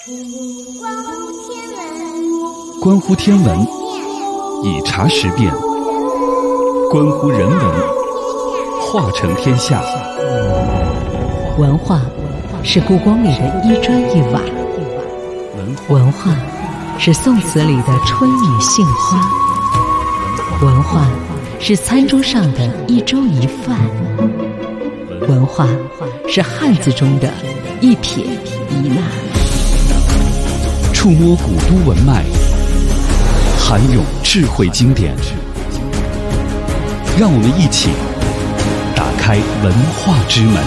关乎天文，以察时变；关乎人文，化成天下。 文化是故宫里的一砖一瓦，文化是宋词里的春雨杏花，文化是餐桌上的一粥一饭，文化是汉字中的一撇一捺。 触摸古都文脉，涵咏智慧经典，让我们一起打开文化之门。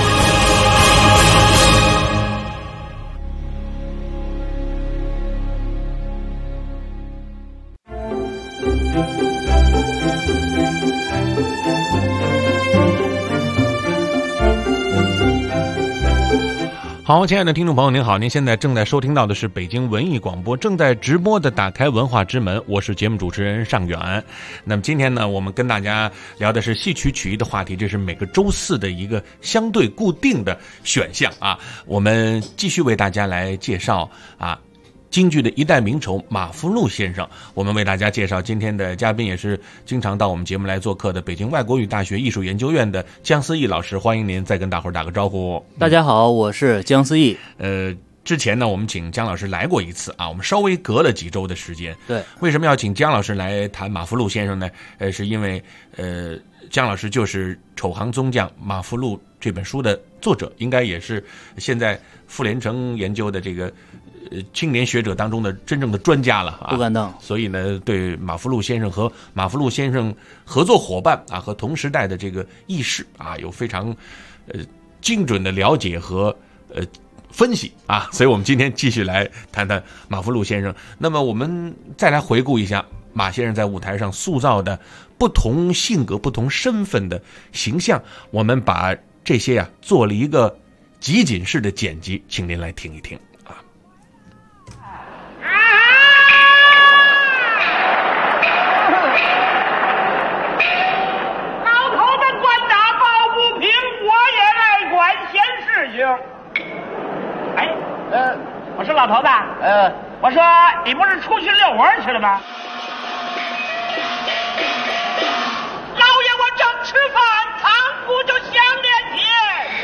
好，亲爱的听众朋友您好，您现在正在收听到的是北京文艺广播正在直播的打开文化之门，我是节目主持人尚远。那么今天呢，我们跟大家聊的是戏曲曲艺的话题，这是每个周四的一个相对固定的选项啊。我们继续为大家来介绍京剧的一代名丑马福禄先生。我们为大家介绍今天的嘉宾，也是经常到我们节目来做客的北京外国语大学艺术研究院的姜思义老师，欢迎您再跟大伙儿打个招呼。 大家好，我是姜思义。 之前呢，我们请姜老师来过一次啊，我们稍微隔了几周的时间。 对， 为什么要请姜老师来谈马福禄先生呢？是因为姜老师就是《丑行宗匠马福禄》这本书的作者，应该也是现在傅连城研究的这个青年学者当中的真正的专家了啊， 不敢当。 所以呢，对马福禄先生和马福禄先生合作伙伴和同时代的这个义士有非常精准的了解和分析啊，所以我们今天继续来谈谈马福禄先生。那么我们再来回顾一下马先生在舞台上塑造的不同性格、不同身份的形象，我们把这些做了一个集锦式的剪辑，请您来听一听。 我说老头子，我说你不是出去遛弯去了吗？老爷，我正吃饭，堂鼓就响连天。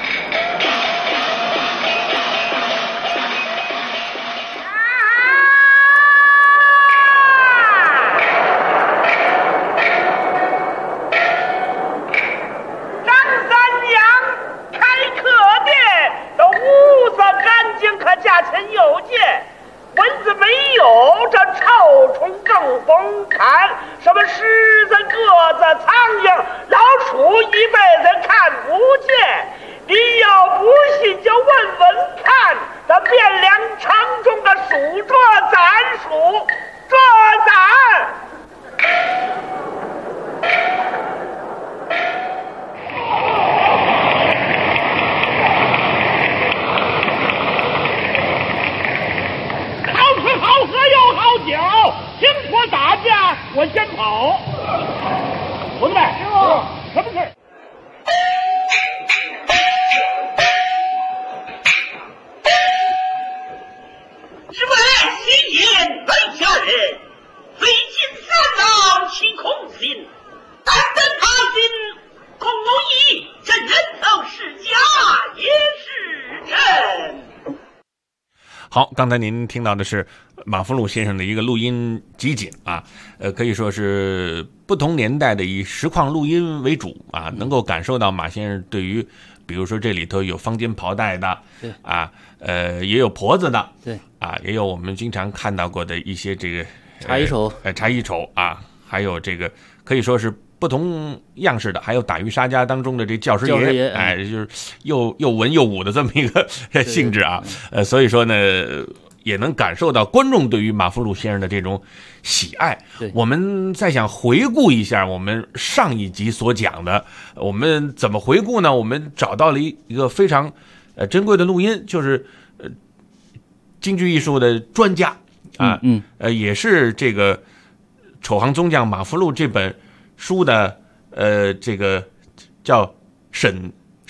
张三娘开客店，都五色干净，可价钱有界。蚊子没有，这臭虫更甭看，什么狮子、鸽子、苍蝇、老鼠，一辈子看不见。你要不信就问问看，这汴梁城中的数桌攒数桌攒。好喝又好酒，听说打架我先跑。伙子们，什么事儿？是为新年本家人，费尽三郎起空心，但等他心空无益，这人头是假也是真。 好，刚才您听到的是马福禄先生的一个录音集锦可以说是不同年代的以实况录音为主能够感受到马先生对于比如说这里头有方巾袍带的， 对也有婆子的， 对也有我们经常看到过的一些这个茶衣丑， 茶衣丑还有这个可以说是不同样式的，还有打渔杀家当中的这教师爷，就是又文又武的这么一个性质所以说呢，也能感受到观众对于马福禄先生的这种喜爱。我们再想回顾一下我们上一集所讲的，我们怎么回顾呢？我们找到了一个非常珍贵的录音，就是京剧艺术的专家也是这个《丑行宗匠马福禄》这本书的这个叫沈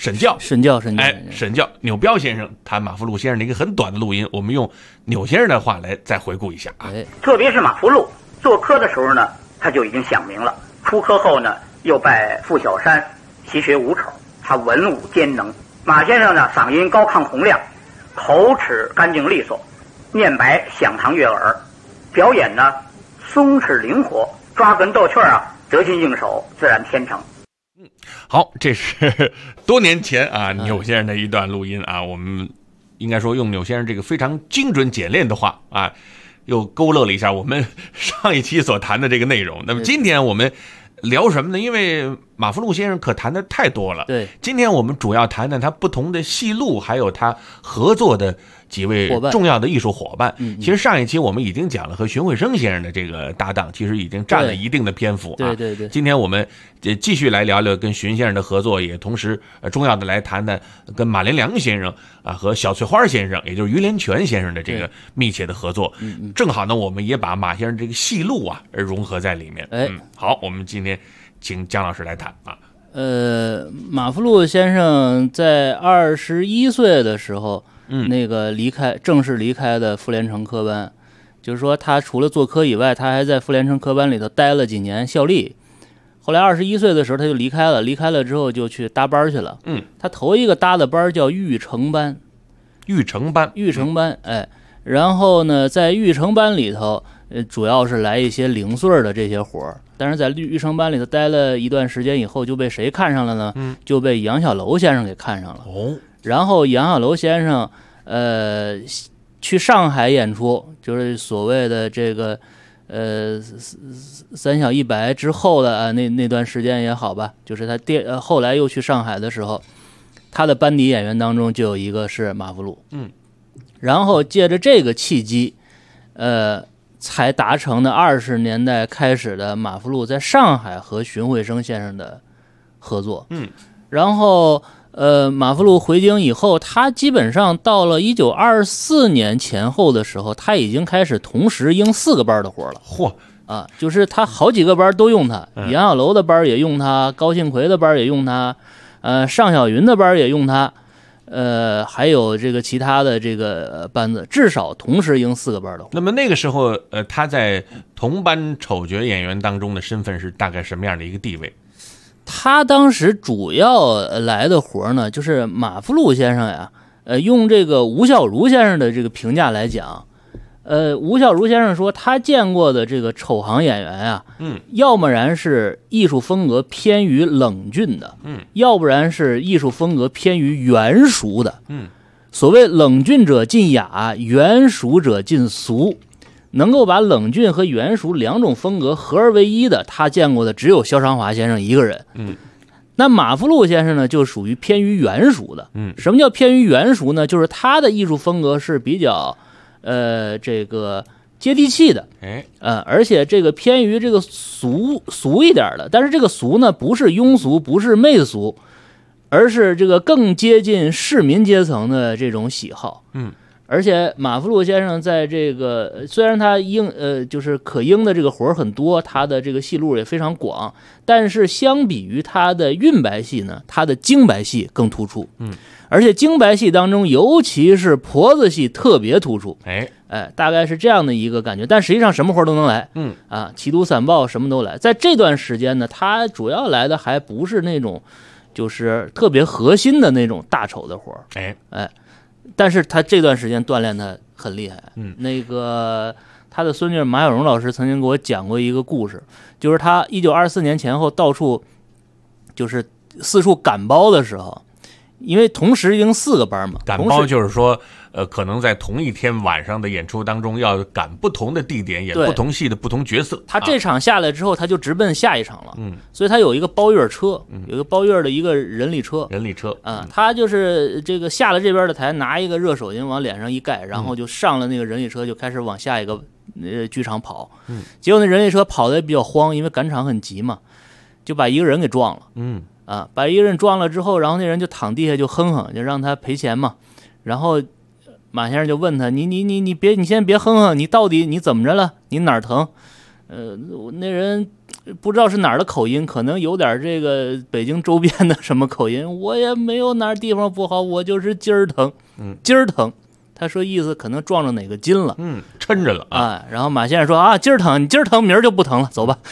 沈教， 沈教， 钮彪先生谈马福禄先生的一个很短的录音，我们用钮先生的话来再回顾一下啊。 特别是马福禄做科的时候呢，他就已经响名了。出科后呢，又拜傅小山习学武丑，他文武兼能。马先生呢，嗓音高亢洪亮，口齿干净利索，念白响堂悦耳，表演呢松弛灵活，抓哏逗趣啊，得心应手，自然天成。 好，这是多年前啊钮先生的一段录音啊，我们应该说用钮先生这个非常精准简练的话啊，又勾勒了一下我们上一期所谈的这个内容。那么今天我们聊什么呢？因为马福禄先生可谈的太多了。 对， 今天我们主要谈谈他不同的戏路，还有他合作的几位重要的艺术伙伴。其实上一期我们已经讲了和荀慧生先生的这个搭档，其实已经占了一定的篇幅啊。 对。 今天我们继续来聊聊跟荀先生的合作，也同时重要的来谈谈跟马连良先生啊和小翠花先生，也就是于连泉先生的这个密切的合作。正好呢，我们也把马先生这个戏路啊融合在里面。好，我们今天请姜老师来谈啊。 马福禄先生在21岁的时候，那个正式离开的傅连城科班，就是说他除了做科以外，他还在傅连城科班里头待了几年效力。后来21岁的时候他就离开了之后就去搭班去了。他头一个搭的班叫育成班。然后呢，在育成班里头，主要是来一些零碎的这些活儿。但是在育成班里头待了一段时间以后，就被谁看上了呢？就被杨小楼先生给看上了。然后杨小楼先生，去上海演出，就是所谓的这个，三小一白之后的啊，那段时间也好吧，就是他后来又去上海的时候，他的班底演员当中就有一个是马福禄。然后借着这个契机，才达成的20年代开始的马福禄在上海和荀慧生先生的合作。然后马福禄回京以后，他基本上到了1924年前后的时候，他已经开始同时应4个班的活了。就是他好几个班都用他，杨小楼的班也用他，高庆奎的班也用他，尚小云的班也用他。还有这个其他的这个班子，至少同时应4个班的活。 那么那个时候，他在同班丑角演员当中的身份是大概什么样的一个地位？ 他当时主要来的活呢，就是马福禄先生呀，用这个吴孝孺先生的这个评价来讲，吴孝孺先生说他见过的这个丑行演员啊，要么然是艺术风格偏于冷峻的，要不然是艺术风格偏于圆熟的，所谓冷峻者近雅，圆熟者近俗，能够把冷峻和圆熟2种风格合而为一的，他见过的只有萧长华先生一个人。那马福禄先生呢，就属于偏于圆熟的。什么叫偏于圆熟呢？就是他的艺术风格是比较这个接地气的，而且这个偏于这个俗一点的，但是这个俗呢，不是庸俗，不是媚俗，而是这个更接近市民阶层的这种喜好。而且马福禄先生在这个虽然他就是可应的这个活很多，他的这个戏路也非常广，但是相比于他的韵白戏呢，他的京白戏更突出。而且京白戏当中，尤其是婆子戏特别突出。大概是这样的一个感觉。但实际上什么活都能来。骑毒散暴什么都来。在这段时间呢，他主要来的还不是那种就是特别核心的那种大丑的活。但是他这段时间锻炼的很厉害。那个他的孙女马小荣老师曾经给我讲过一个故事，就是他1924年前后到处就是四处赶包的时候，因为同时应4个班嘛。 赶包就是说可能在同一天晚上的演出当中要赶不同的地点，演不同戏的不同角色。 他这场下来之后，他就直奔下一场了。所以他有一个包月车，有一个包月的一个人力车。他就是这个下了这边的台，拿一个热手巾往脸上一盖，然后就上了那个人力车，就开始往下一个剧场跑。结果那人力车跑的也比较慌，因为赶场很急嘛，就把一个人给撞了。把一个人撞了之后，然后那人就躺地下就哼哼，就让他赔钱嘛。然后马先生就问他：“你先别哼哼，你到底你怎么着了？你哪儿疼？” 那人不知道是哪儿的口音，可能有点这个北京周边的什么口音，我也没有哪儿地方不好，我就是筋儿疼，筋儿疼。他说意思可能撞着哪个筋了， 抻着了啊。然后马先生说啊，今儿疼，你今儿疼，明儿就不疼了，走吧。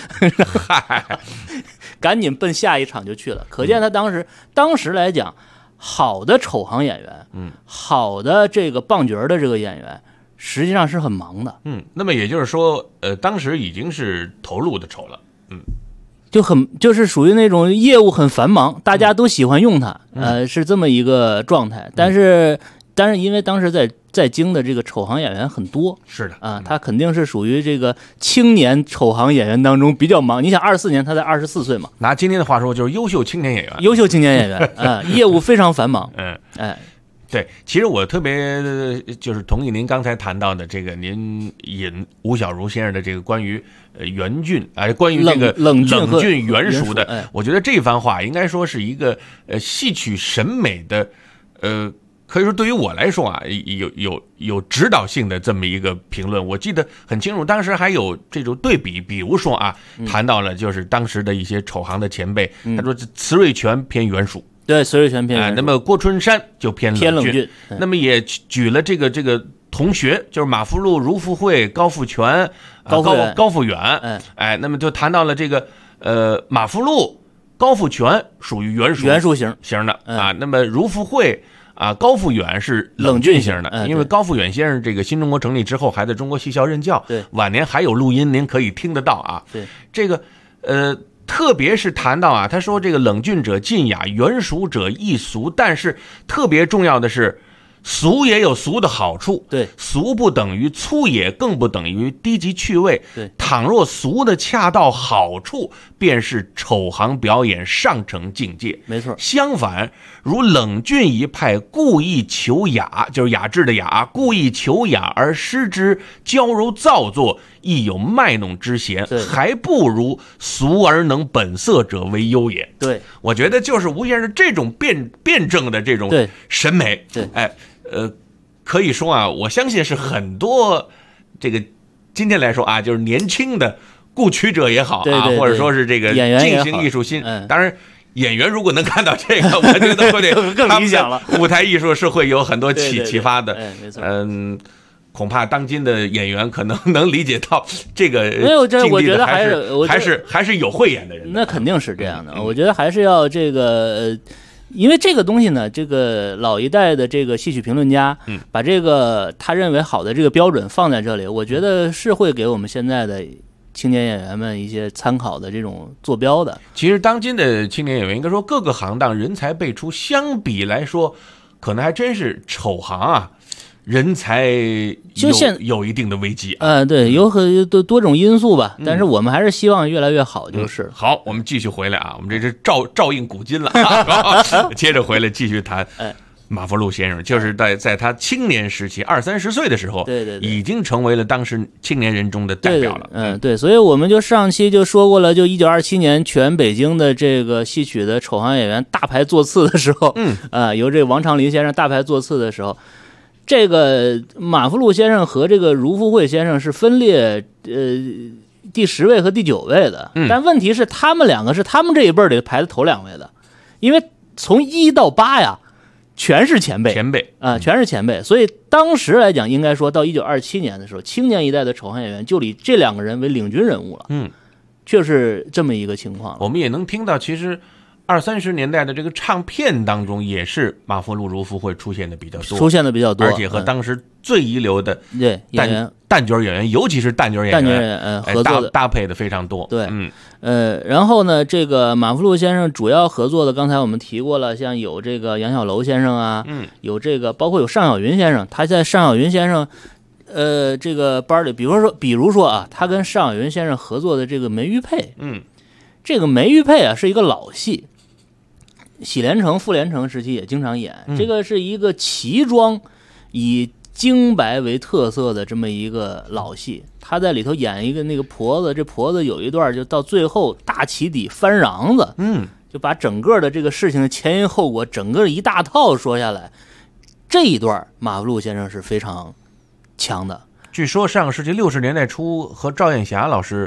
赶紧奔下一场就去了。可见他当时来讲，好的丑行演员，好的这个棒角的这个演员，实际上是很忙的。 那么也就是说，当时已经是投入的丑了， 就是属于那种业务很繁忙，大家都喜欢用他，是这么一个状态。但是因为当时在京的这个丑行演员很多， 是的啊，他肯定是属于这个青年丑行演员当中比较忙。你想24年他才24岁嘛， 拿今天的话说就是优秀青年演员， 优秀青年演员啊，业务非常繁忙。 对，其实我特别就是同意您刚才谈到的这个，您引吴小如先生的这个关于袁俊关于这个冷峻圆熟的，我觉得这番话应该说是一个戏曲审美的可以说对于我来说啊，有指导性的这么一个评论。我记得很清楚，当时还有这种对比，比如说啊，谈到了就是当时的一些丑行的前辈，他说慈瑞全偏圆熟。 对，慈瑞全偏圆熟， 那么郭春山就偏冷峻，那么也举了这个同学，就是马福禄、卢福会、高富全、高富远，那么就谈到了这个马福禄、高富全属于圆熟型的啊，那么卢福会高富远是冷峻型的，因为高富远先生这个新中国成立之后还在中国戏校任教， 对， 晚年还有录音您可以听得到啊。 对， 这个特别是谈到他说这个冷峻者近雅，圆熟者易俗，但是特别重要的是，俗也有俗的好处， 对， 俗不等于粗野，更不等于低级趣味， 对， 倘若俗的恰到好处，便是丑行表演上乘境界， 没错。 相反，如冷峻一派故意求雅，就是雅致的雅，故意求雅而失之娇柔造作，亦有卖弄之嫌，还不如俗而能本色者为优也。 对， 我觉得就是吴先生这种辩证的这种审美， 对， 可以说啊，我相信是很多这个今天来说啊，就是年轻的故曲者也好啊，或者说是这个进行艺术新，当然演员如果能看到这个，我觉得会对更理想了。 舞台艺术是会有很多启发的， 没错。 恐怕当今的演员可能能理解到这个， 没有这，我觉得还是有慧眼的人， 那肯定是这样的。我觉得还是要这个。因为这个东西呢，这个老一代的这个戏曲评论家，把这个他认为好的这个标准放在这里，我觉得是会给我们现在的青年演员们一些参考的这种坐标的。 其实当今的青年演员应该说各个行当人才辈出，相比来说，可能还真是丑行啊。人才有一定的危机对，有很多种因素吧，但是我们还是希望越来越好，就是。 好，我们继续回来啊，我们这是照应古今了接着回来继续谈。马福禄先生就是在他青年时期20-30岁的时候， 对， 已经成为了当时青年人中的代表了。 对，所以我们就上期就说过了，就1927年全北京的这个戏曲的丑行演员大排座次的时候，由这王长林先生大排座次的时候。这个马福禄先生和这个卢福会先生是分列第10位和第9位的，但问题是他们两个是他们这一辈里排的头2位的，因为从1到8呀全是前辈全是前辈，所以当时来讲应该说到1927年的时候，青年一代的丑行演员就以这2个人为领军人物了，确实这么一个情况了。 我们也能听到其实20-30年代的这个唱片当中，也是马福禄、卢福会出现的比较多，而且和当时最一流的旦角演员，尤其是旦角演员合作的搭配的非常多。 对，然后呢，这个马福禄先生主要合作的，刚才我们提过了，像有这个杨小楼先生啊，有这个包括有尚小云先生，他在尚小云先生这个班里，比如说啊，他跟尚小云先生合作的这个梅玉佩，这个梅玉佩啊是一个老戏。喜连城、傅连城时期也经常演，这个是一个旗装以精白为特色的这么一个老戏，他在里头演一个那个婆子，这婆子有一段就到最后大旗底翻瓤子，就把整个的这个事情的前因后果整个一大套说下来，这一段马福禄先生是非常强的。 据说上个世纪60年代初和赵艳霞老师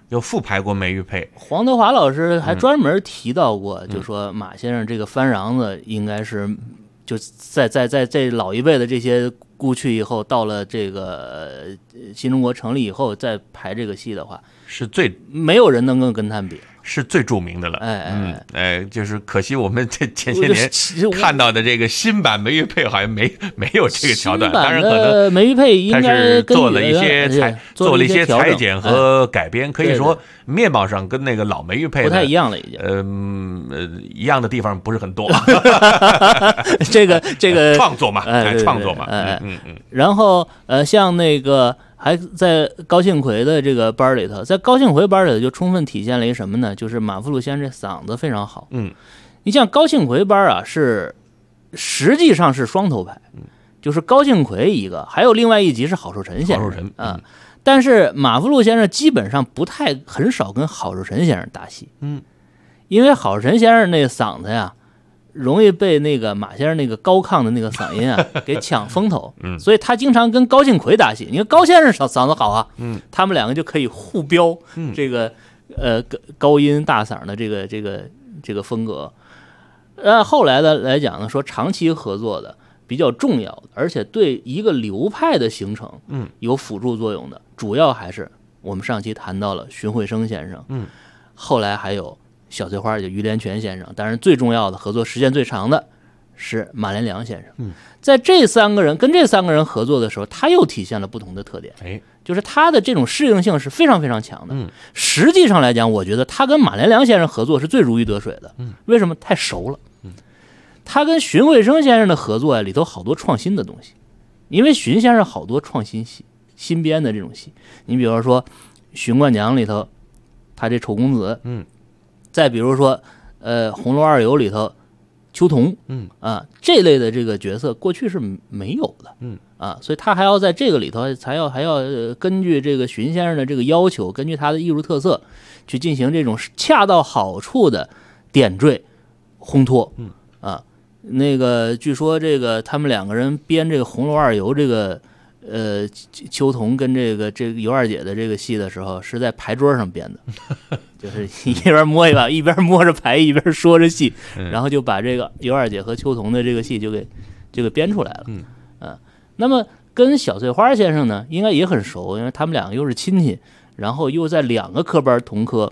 有复排过梅玉佩。 黄德华老师还专门提到过，就说马先生这个翻瓤子应该是就在这老一辈的这些故去以后，到了这个新中国成立以后再排这个戏的话， 是最没有人能够跟他比， 是最著名的了。就是可惜我们这前些年看到的这个新版梅玉佩好像没有这个桥段，当然可能梅玉佩应该做了一些裁剪和改编，可以说面貌上跟那个老梅玉佩不太一样了，已经一样的地方不是很多。 这个创作嘛，创作嘛， 然后像那个还在高庆奎的这个班里头，在高庆奎班里头就充分体现了一个什么呢？就是马福禄先生这嗓子非常好。你像高庆奎班啊，实际上是双头牌，就是高庆奎一个，还有另外一集是郝寿臣先生啊。但是马福禄先生基本上很少跟郝寿臣先生搭戏，因为郝寿臣先生那个嗓子呀，容易被那个马先生那个高亢的那个嗓音啊给抢风头，所以他经常跟高庆奎搭戏。你看高先生嗓子好啊，他们两个就可以互飙这个高音大嗓的这个风格。后来的来讲呢，说长期合作的比较重要的，而且对一个流派的形成有辅助作用的，主要还是我们上期谈到了荀慧生先生，后来还有小翠花就于连泉先生，当然最重要的合作时间最长的是马连良先生。在跟这三个人合作的时候，他又体现了不同的特点，就是他的这种适应性是非常非常强的。实际上来讲，我觉得他跟马连良先生合作是最如鱼得水的。为什么？太熟了。他跟荀慧生先生的合作里头好多创新的东西，因为荀先生好多创新戏，新编的这种戏。你比如说《荀冠娘》里头，他这丑公子，再比如说《红楼二游》里头秋桐，这类的这个角色过去是没有的，所以他还要在这个里头还要根据这个荀先生的这个要求，根据他的艺术特色去进行这种恰到好处的点缀烘托，那个据说这个他们两个人编这个《红楼二游》这个秋桐跟这个尤二姐的这个戏的时候，是在牌桌上编的，就是一边摸一把，一边摸着牌，一边说着戏，然后就把这个尤二姐和秋桐的这个戏就给编出来了。那么跟小翠花先生呢，应该也很熟，因为他们两个又是亲戚，然后又在两个科班同科，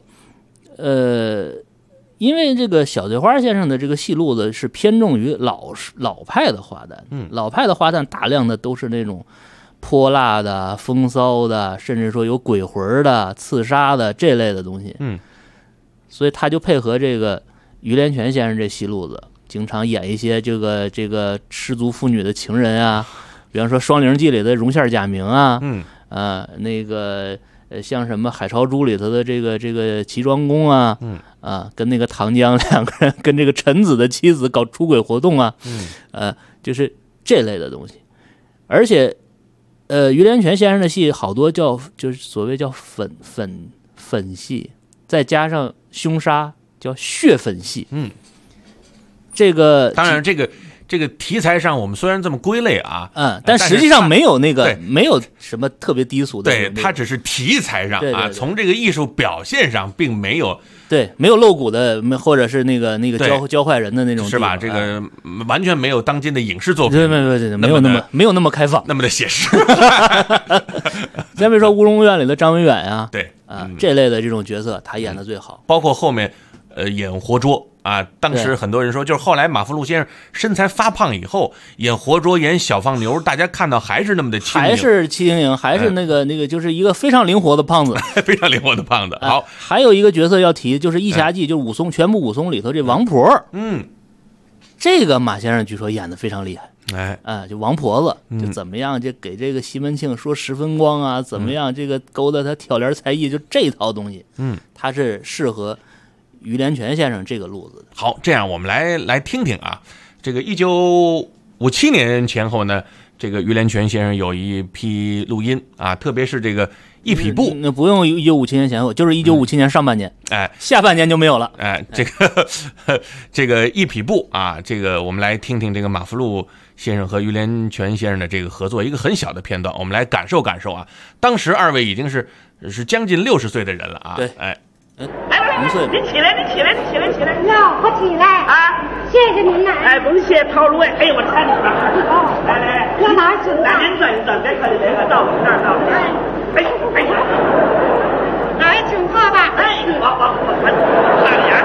因为这个小翠花先生的这个戏路子是偏重于老派的花旦，老派的花旦大量的都是那种泼辣的、风骚的，甚至说有鬼魂的、刺杀的这类的东西。所以他就配合这个于连泉先生这戏路子，经常演一些这个失足妇女的情人啊，比方说《双灵记》里的荣宪贾明啊，那个像什么《海潮珠》里头的这个齐庄公啊，跟那个唐江两个人跟这个臣子的妻子搞出轨活动啊，就是这类的东西。而且于连泉先生的戏好多就是所谓叫粉戏，再加上凶杀叫血粉戏。这个当然这个题材上我们虽然这么归类啊， 但实际上没有没有什么特别低俗的。 对，它只是题材上啊，从这个艺术表现上并没有没有露骨的，或者是那个教坏人的那种， 是吧？这个完全没有当今的影视作品， 对，没有那么开放， 那么的写实。 再比如说《乌龙院》里的张文远啊， 对这类的这种角色他演的最好， 包括后面演活捉。当时很多人说，就是后来马福禄先生身材发胖以后，演活捉、演小放牛，大家看到还是那么的轻盈， 还是轻盈，还是那个就是一个非常灵活的胖子， 非常灵活的胖子。好， 还有一个角色要提，就是《义侠记》，就是武松全部武松里头这王婆，这个马先生据说演的非常厉害，就王婆子，就怎么样，就给这个西门庆说10分光啊，怎么样，这个勾搭他挑帘才艺，就这套东西，他是适合于连泉先生这个路子的。 好，这样我们来听听啊，这个1957年前后呢，这个于连泉先生有一批录音啊，特别是这个一匹布， 那不用1957年前后，就是1957年上半年，下半年就没有了。 这个一匹布啊，这个我们来听听这个马福禄先生和于连泉先生的这个合作一个很小的片段，我们来感受感受啊。当时二位已经是将近60岁的人了啊。 对， 哎， 您起来，您起来。 哟，我起来啊！ 谢谢您呐。 哎，甭谢，陶鲁哎，哎，我搀你吧。来， 要哪儿请啊？ 您转一转，别客气，别客气，到我这儿到。哎， 哪儿请坐吧？ 哎，我看脸。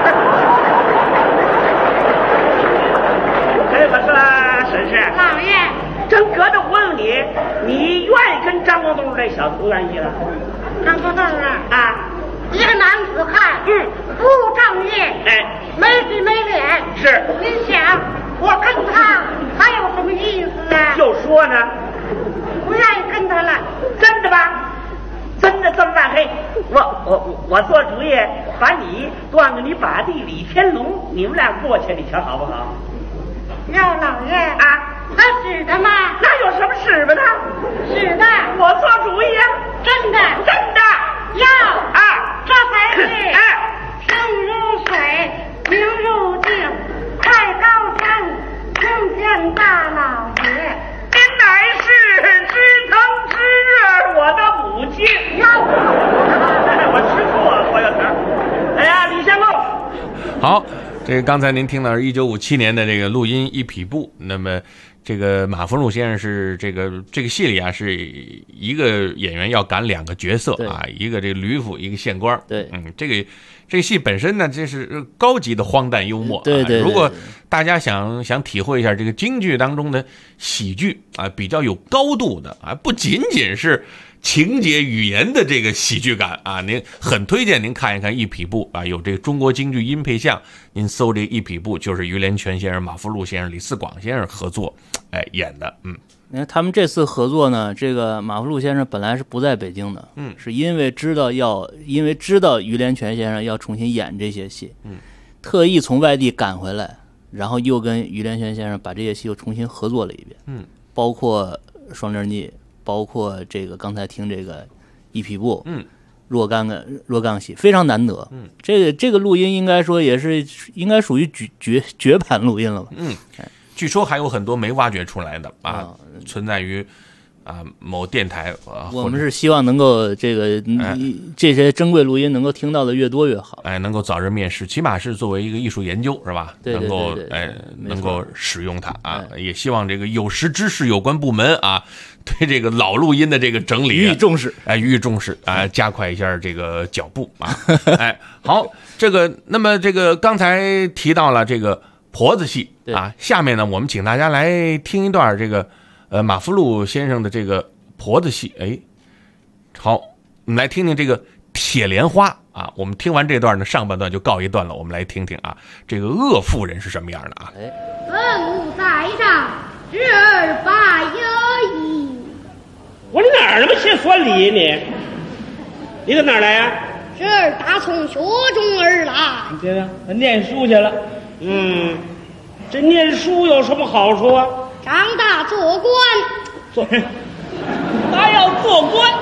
哎，我说婶婶， 老爷， 真隔着问你，你愿意跟张国栋这小子不愿意了？ 张国栋啊，一个男子汉，不务正业， 哎， 没皮没脸， 是。 您想，我跟他还有什么意思啊？ 就说呢， 不愿意跟他了。 真的吧？真的这么办？嘿，我做主意，把你端着你把弟李天龙，你们俩过去，你瞧好不好？ 哟，老爷啊， 他使的吗？ 那有什么使吧的？ 使的， 我做主意啊！ 真的， 真的。 要啊， 这才是哎， 清如水，明如镜，太高山，听见大老爷。 您乃是知疼知热我的母亲。我吃错火药瓶。哎呀，李相公。 好，这个刚才您听到是1957年的这个录音一匹布。那么这个马福禄先生是这个戏里啊，是一个演员要赶2个角色啊，一个这个吕府，一个县官。 对， 这个戏本身呢，这是高级的荒诞幽默。 对。 如果大家想体会一下这个京剧当中的喜剧啊，比较有高度的啊，不仅仅是情节语言的这个喜剧感啊，您很推荐您看一看一匹布啊，有这个中国京剧音配像，您搜这一匹布，就是于连泉先生、马福禄先生、李四广先生合作演的。 你看他们这次合作呢，这个马福禄先生本来是不在北京的，是因为知道于连泉先生要重新演这些戏，特意从外地赶回来，然后又跟于连泉先生把这些戏又重新合作了一遍，包括双铃记，包括这个刚才听这个一匹布，若干戏非常难得，这个录音应该说也是应该属于绝版录音了吧， 据说还有很多没挖掘出来的啊，存在于某电台。 我们是希望能够这些珍贵录音能够听到的越多越好， 能够早日面世，起码是作为一个艺术研究是吧？ 对， 能够使用它啊，也希望这个有识之士有关部门啊，对这个老录音的这个整理予以重视， 加快一下这个脚步啊。好，那么这个刚才提到了这个婆子戏啊，下面呢，我们请大家来听一段这个马福禄先生的这个婆子戏。好，我们来听听这个铁莲花啊。我们听完这段呢，上半段就告一段落，我们来听听啊，这个恶妇人是什么样的啊？ 文武在上，侄儿把有意。 我哪儿那么些说理呢？你搁哪儿来呀？ 侄儿打从学中而来。 你听听，他念书去了。这念书有什么好处啊？ 长大做官， 他要做官，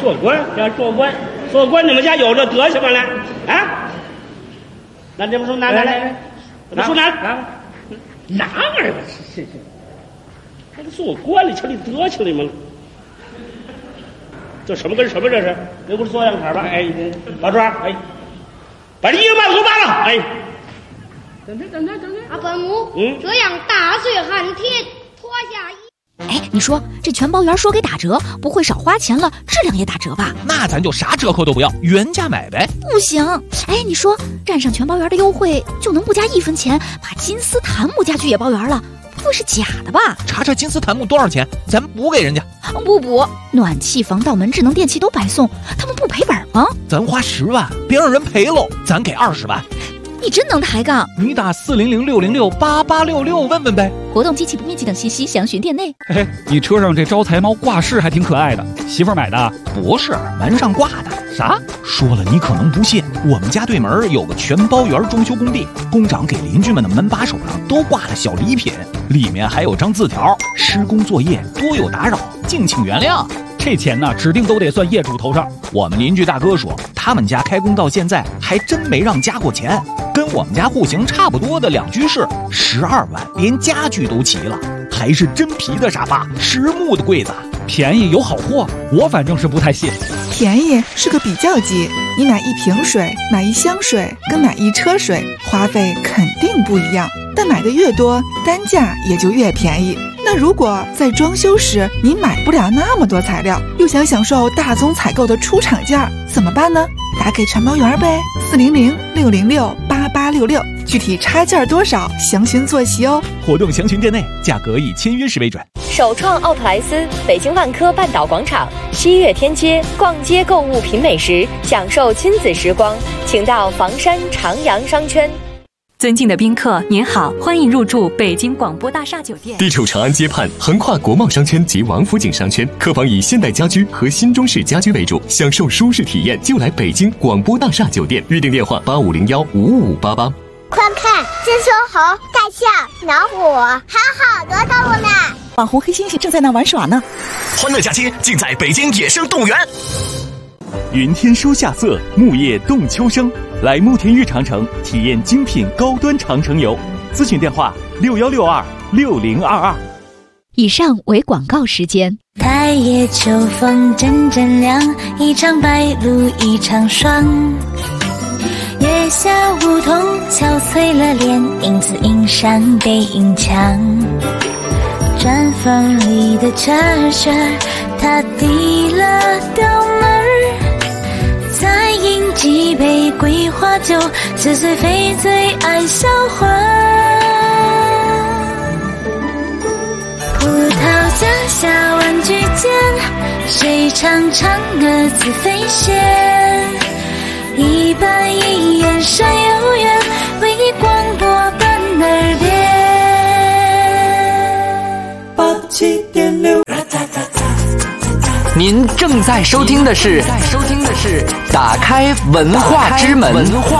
做官，你们家有这德行吗？来啊！拿这本书拿来，把书拿儿吧，是，还做官了，瞧你德行你们了。这什么跟什么这是？这不是做样牌吧？老庄，把这衣服给我扒了，等着。 本母，这样大岁寒天，脱下衣。 你说这全包圆说给打折，不会少花钱了，质量也打折吧？ 那咱就啥折扣都不要，原价买呗。 不行，你说占上全包圆的优惠，就能不加1分钱，把金丝檀木家具也包圆了，不会是假的吧？ 查金丝檀木多少钱？咱补给人家。 不补，暖气、防盗门、智能电器都白送，他们不赔本吗？ 咱花10万，别让人赔喽，咱给20万。 你真能抬杠！ 你打400-606-8866问问呗。 活动、机器、面积等信息详询店内。 你车上这招财猫挂饰还挺可爱的，媳妇儿买的？ 不是，门上挂的。 啥？ 说了你可能不信，我们家对门有个全包圆装修工地，工长给邻居们的门把手上都挂了小礼品，里面还有张字条：施工作业多有打扰，敬请原谅。 这钱呢，指定都得算业主头上。 我们邻居大哥说，他们家开工到现在还真没让加过钱，跟我们家户型差不多的2居室，12万连家具都齐了， 还是真皮的沙发，实木的柜子， 便宜有好货，我反正是不太信。 便宜是个比较级，你买一瓶水、买一箱水跟买一车水，花费肯定不一样，但买的越多，单价也就越便宜。那如果在装修时你买不了那么多材料，又想享受大宗采购的出厂价，怎么办呢？打给传包员呗，400-606-8866，具体差价多少，详询坐席哦。 活动详询店内，价格以签约时为准。 首创奥特莱斯，北京万科半岛广场西岳天街，逛街购物品美食，享受亲子时光，请到房山长阳商圈。 尊敬的宾客，您好，欢迎入住北京广播大厦酒店。 地处长安街畔，横跨国贸商圈及王府井商圈，客房以现代家居和新中式家居为主，享受舒适体验就来北京广播大厦酒店。预订电话8501-55588。 快看，这是猴、大象、老虎，还有好多动物呢。 网红黑猩猩正在那玩耍呢。 欢乐假期尽在北京野生动物园。 云天收夏色，木叶动秋声。来慕田峪长城体验精品高端长城游，咨询电话6162-6022。 以上为广告时间。 太夜秋风阵阵凉，一场白露一场霜。月下梧桐憔悴了脸，影子映山背影墙。毡房里的车旋，他递了刀门儿，再饮几杯桂花酒，似水非醉爱销魂。葡萄架下玩具间，谁唱嫦娥自飞仙？一板一眼山有缘，为你广播伴耳边。87.6。 您正在收听的是打开文化之门。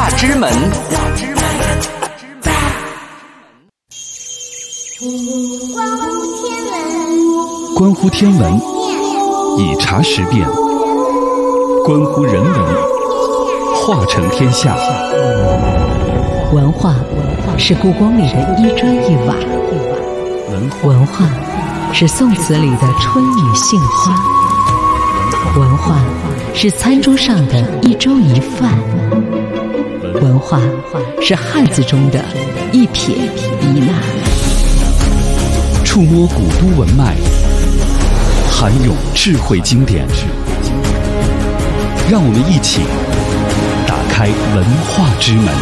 关乎天文，以察时变；关乎人文，化成天下。 文化是故宫里的一砖一瓦，文化是宋词里的春雨杏花，文化是餐桌上的一粥一饭，文化是汉字中的一撇一捺。 触摸古都文脉，涵咏智慧经典，让我们一起打开文化之门。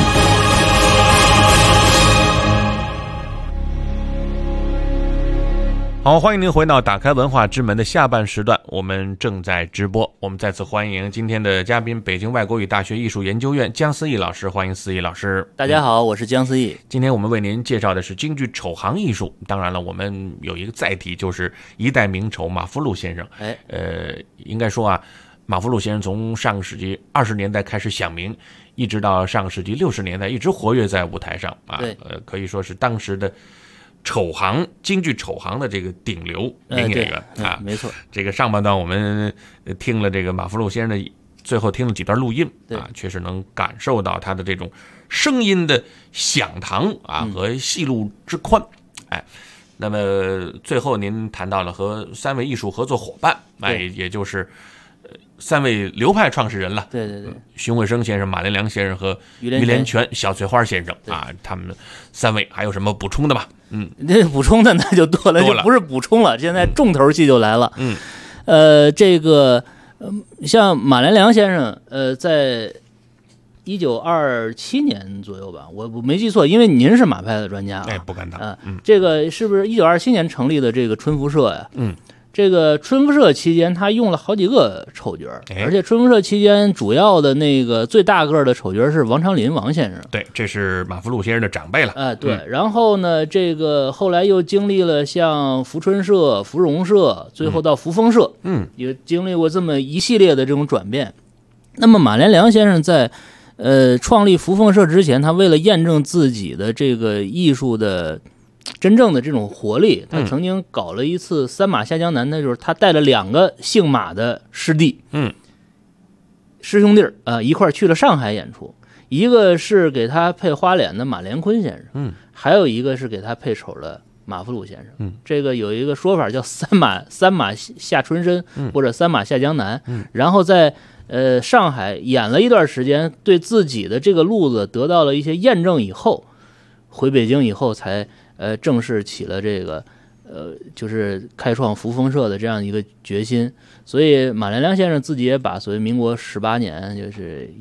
好，欢迎您回到打开文化之门的下半时段，我们正在直播。我们再次欢迎今天的嘉宾，北京外国语大学艺术研究院姜思义老师，欢迎思义老师。 大家好，我是姜思义。 今天我们为您介绍的是京剧丑行艺术。当然了，我们有一个载体，就是一代名丑马福禄先生。应该说啊，马福禄先生从上个世纪20年代开始响名，一直到上个世纪60年代一直活跃在舞台上啊。可以说是当时的丑行，京剧丑行的这个顶流名演员啊， 没错。 这个上半段我们听了这个马福禄先生的，最后听了几段录音啊，确实能感受到他的这种声音的响堂啊和戏路之宽。那么最后您谈到了和3位艺术合作伙伴，也就是3位流派创始人了， 对， 荀慧生先生、马连良先生和于连泉、小翠花先生啊，他们3位还有什么补充的吗？ 这补充的那就多了，就不是补充了，现在重头戏就来了。这个像马连良先生，在1927年左右吧，我没记错，因为您是马派的专家啊， 不敢当。 这个是不是1927年成立的这个春福社呀？这个春福社期间，他用了好几个丑角，而且春福社期间主要的那个最大个的丑角是王长林王先生。 对，这是马福禄先生的长辈了。 对。然后呢，这个后来又经历了像福春社、芙蓉社，最后到福丰社，也经历过这么一系列的这种转变。那么马连良先生在创立福丰社之前，他为了验证自己的这个艺术的真正的这种活力，他曾经搞了一次3马下江南的，就是他带了2个姓马的师弟，师兄弟一块去了上海演出，一个是给他配花脸的马连坤先生，还有一个是给他配丑的马福禄先生。这个有一个说法叫三马下春申，或者三马下江南。然后在上海演了一段时间，对自己的这个路子得到了一些验证以后，回北京以后才正式起了这个就是开创扶风社的这样一个决心。所以马连良先生自己也把所谓民国18年，就是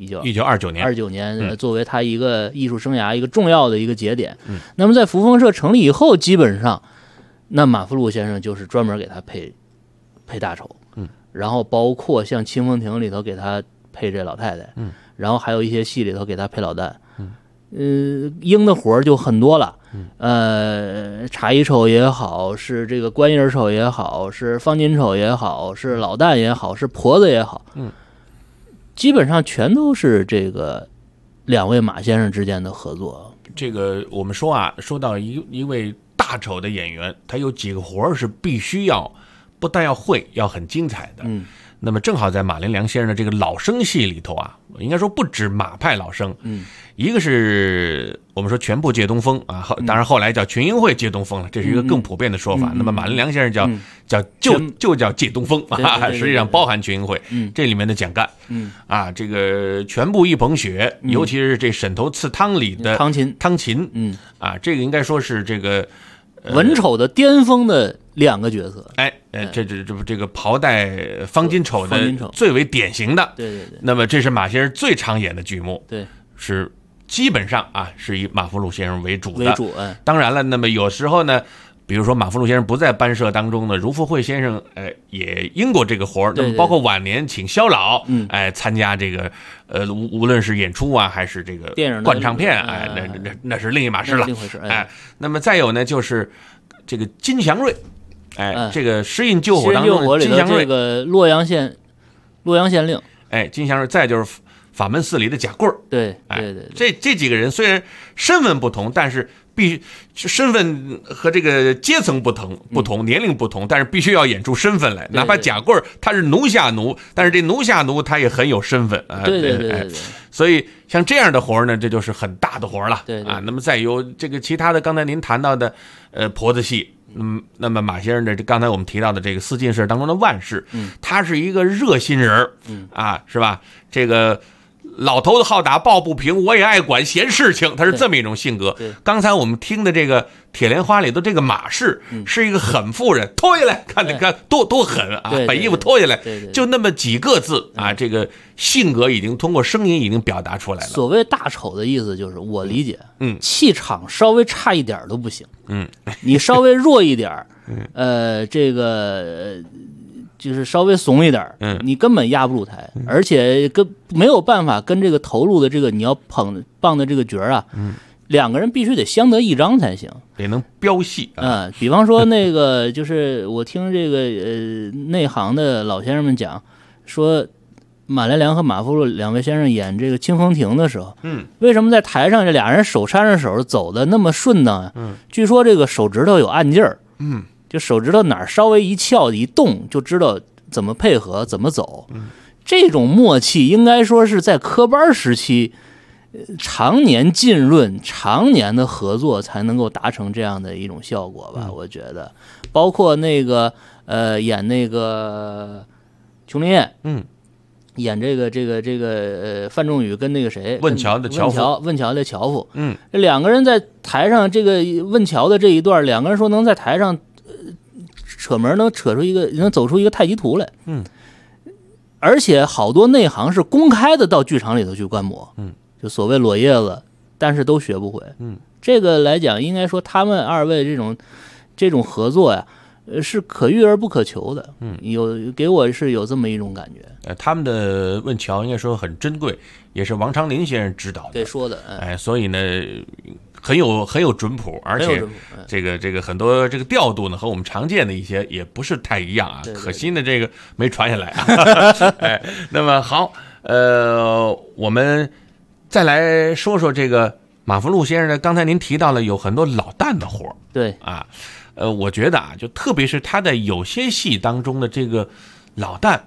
1929年作为他一个艺术生涯一个重要的一个节点。那么在扶风社成立以后，基本上那马福禄先生就是专门给他配大丑，然后包括像《清风亭》里头给他配这老太太，然后还有一些戏里头给他配老旦，应的活就很多了。茶衣丑也好，是这个官人丑也好，是方巾丑也好，是老旦也好，是婆子也好，基本上全都是这个两位马先生之间的合作。 这个我们说啊，说到一位大丑的演员，他有几个活是必须要不但要会，要很精彩的。那么正好在马连良先生的这个老生戏里头啊，应该说不止马派老生，一个是我们说全部借东风啊，当然后来叫群英会借东风了，这是一个更普遍的说法。那么马连良先生就叫借东风啊，实际上包含群英会这里面的蒋干，啊，这个全部一捧雪，尤其是这沈头刺汤里的汤勤，啊，这个应该说是这个文丑的巅峰的两个角色。 这个袍带方巾丑的最为典型的。 对。 那么这是马先生最常演的剧目。 对， 是基本上啊是以马福禄先生为主的。 当然了，那么有时候呢，比如说马福禄先生不在班社当中呢，如富会先生也应过这个活儿。那么包括晚年请萧老参加这个无论是演出啊还是这个灌唱片，那是另一码事了。那么再有呢就是这个金祥瑞，这个诗印救火当中的金祥瑞， 这个洛阳县令， 金祥瑞，再就是法门寺里的贾贵儿。 对， 这几个人虽然身份不同，但是身份和这个阶层不同，年龄不同，但是必须要演出身份来。哪怕贾贵儿他是奴下奴，但是这奴下奴他也很有身份啊。 对。 所以像这样的活呢，这就是很大的活了。啊。那么再有这个其他的，刚才您谈到的婆子戏。那么马先生的刚才我们提到的这个四进士当中的万事，他是一个热心人，是吧？这个老头子好打抱不平，我也爱管闲事情，他是这么一种性格。刚才我们听的这个铁莲花里头这个马氏是一个狠妇人，脱下来看多狠啊，把衣服脱下来，就那么几个字啊，这个性格已经通过声音已经表达出来了。 所谓大丑的意思就是我理解，气场稍微差一点都不行，你稍微弱一点，这个就是稍微怂一点，你根本压不住台，而且没有办法跟这个投入的这个你要棒的这个角啊，两个人必须得相得益彰才行， 得能飙戏啊。比方说那个就是我听这个内行的老先生们讲说，马连良和马福禄两位先生演这个《清风亭》的时候，为什么在台上这俩人手搀着手走的那么顺当啊？据说这个手指头有暗劲儿，就手指头哪儿稍微一翘一动，就知道怎么配合怎么走。这种默契应该说是在科班时期常年浸润、常年的合作才能够达成这样的一种效果吧。我觉得，包括那个演那个琼林宴，演这个范仲宇跟那个谁问桥的樵夫，这两个人在台上这个问桥的这一段，两个人说能在台上扯门能走出一个太极图来，而且好多内行是公开的到剧场里头去观摩，就所谓裸叶子，但是都学不会，这个来讲应该说他们二位这种合作呀，是可遇而不可求的，给我是有这么一种感觉。 他们的问桥应该说很珍贵，也是王长林先生指导的， 对说的， 所以呢很有准谱，而且这个很多这个调度呢和我们常见的一些也不是太一样啊，可惜呢这个没传下来啊。那么好，我们再来说说这个马福禄先生呢，刚才您提到了有很多老旦的活， 对啊。我觉得啊，就特别是他在有些戏当中的这个老旦，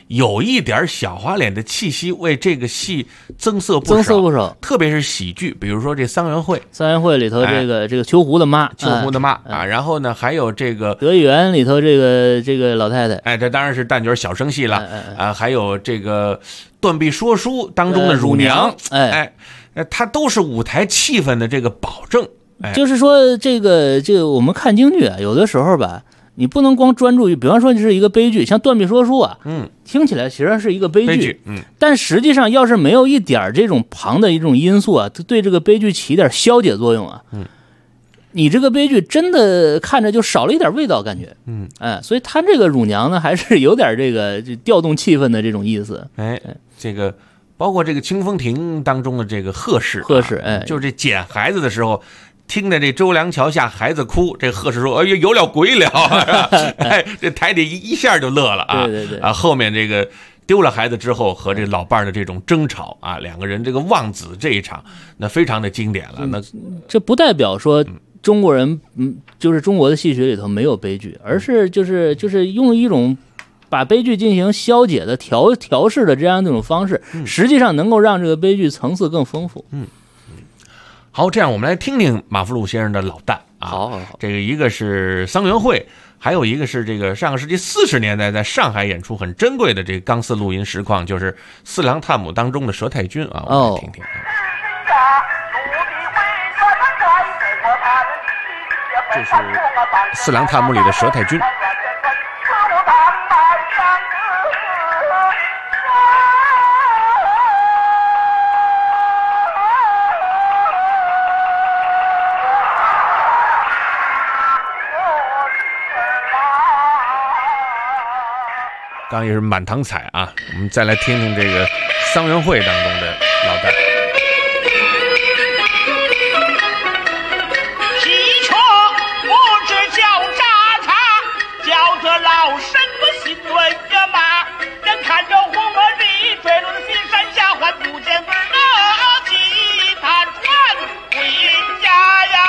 有一点小花脸的气息，为这个戏增色不少。特别是喜剧，比如说这桑园会里头这个秋胡的妈， 啊，然后呢还有这个德义园里头这个老太太， 这当然是旦角小生戏了，啊，还有这个断臂说书当中的乳娘，它都是舞台气氛的这个保证。 就是说这个我们看京剧啊，有的时候吧，你不能光专注于，比方说是一个悲剧，像断臂说书啊，听起来其实是一个悲剧，但实际上要是没有一点这种旁的一种因素啊，对这个悲剧起一点消解作用啊，你这个悲剧真的看着就少了一点味道感觉，所以他这个乳娘呢，还是有点这个调动气氛的这种意思， 这个包括这个清风亭当中的这个贺氏，就是这捡孩子的时候。听着这周梁桥下孩子哭，这贺氏说：“哎呦，有了鬼了！”这台底一下就乐了啊！ 对啊，后面这个丢了孩子之后和这老伴儿的这种争吵啊，两个人这个望子这一场，那非常的经典了。那这不代表说中国人就是中国的戏曲里头没有悲剧，而是就是用一种把悲剧进行消解的调试的这样一种方式，实际上能够让这个悲剧层次更丰富。 好，这样我们来听听马福禄先生的老旦啊。 好， 这个一个是桑园会，还有一个是这个上个世纪40年代在上海演出很珍贵的这个钢丝录音实况，就是《四郎探母》当中的佘太君啊，我们来听听。这是《四郎探母》里的佘太君。刚也是满堂彩啊，我们再来听听这个桑园会当中的老旦。 喜鹊不知叫喳喳，叫得老身我心乱呀嘛。眼看着红河里坠落的新山下，还不见吉他船回家呀。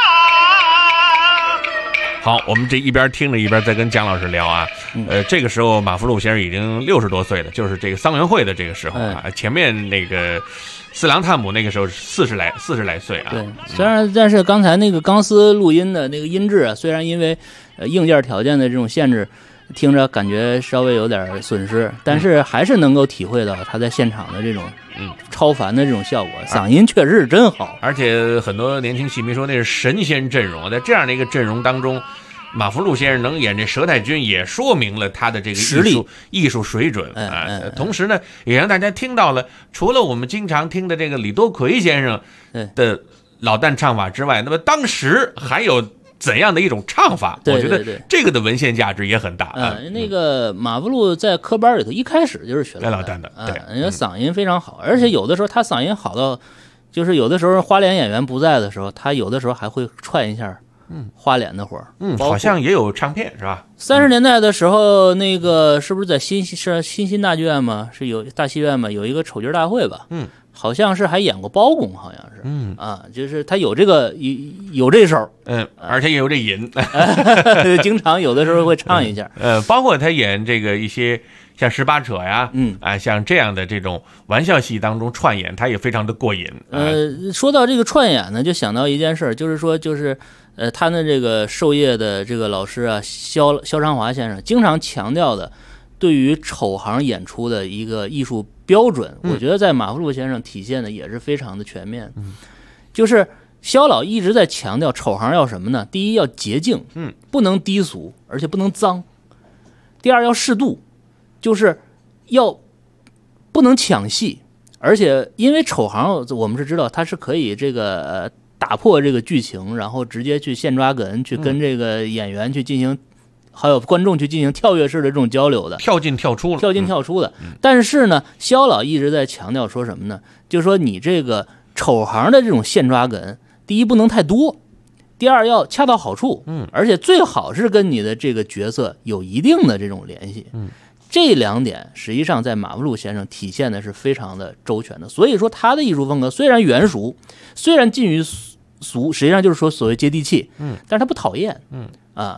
好，我们这一边听着一边再跟蒋老师聊啊。这个时候马福禄先生已经60多岁了，就是这个桑园会的这个时候啊。前面那个四郎探母那个时候40来岁啊。 对，但是刚才那个钢丝录音的那个音质啊，虽然因为硬件条件的这种限制，听着感觉稍微有点损失，但是还是能够体会到他在现场的这种超凡的这种效果，嗓音确实是真好。 而且很多年轻戏迷说那是神仙阵容，在这样的一个阵容当中，马福禄先生能演这佘太君，也说明了他的这个艺术水准啊。同时呢，也让大家听到了，除了我们经常听的这个李多奎先生的老旦唱法之外，那么当时还有怎样的一种唱法？我觉得这个的文献价值也很大啊。 那个马福禄在科班里头一开始就是学老旦的， 人家嗓音非常好，而且有的时候他嗓音好到，就是有的时候花脸演员不在的时候，他有的时候还会串一下花脸的活儿。 好像也有唱片是吧 ？30年代的时候，那个是不是在新兴大剧院嘛？是有大戏院嘛？有一个丑角大会吧？好像是还演过包公，好像是，就是他有这个有这手， 而且也有这瘾， 经常有的时候会唱一下， 包括他演这个一些像18扯呀，像这样的这种玩笑戏当中串演，他也非常的过瘾。 说到这个串演呢，就想到一件事，就是说，他的这个授业的这个老师啊，萧长华先生经常强调的，对于丑行演出的一个艺术标准，我觉得在马福禄先生体现的也是非常的全面。就是萧老一直在强调丑行要什么呢？第一要洁净，不能低俗，而且不能脏；第二要适度，就是要不能抢戏，而且因为丑行我们是知道它是可以这个打破这个剧情，然后直接去现抓梗，去跟这个演员去进行。还有观众去进行跳跃式的这种交流的， 跳进跳出的。但是呢，萧老一直在强调说什么呢？就是说你这个丑行的这种现抓梗，第一不能太多，第二要恰到好处，而且最好是跟你的这个角色有一定的这种联系。这2点实际上在马福禄先生体现的是非常的周全的。所以说他的艺术风格虽然圆熟，虽然近于俗，实际上就是说所谓接地气，但是他不讨厌，